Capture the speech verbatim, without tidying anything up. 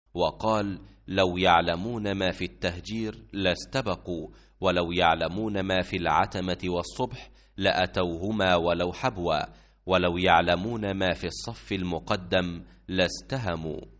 وقال: لو يعلمون ما في التهجير لاستبقوا، ولو يعلمون ما في العتمة والصبح لأتوهما ولو حبوا، ولو يعلمون ما في الصف المقدم لاستهموا.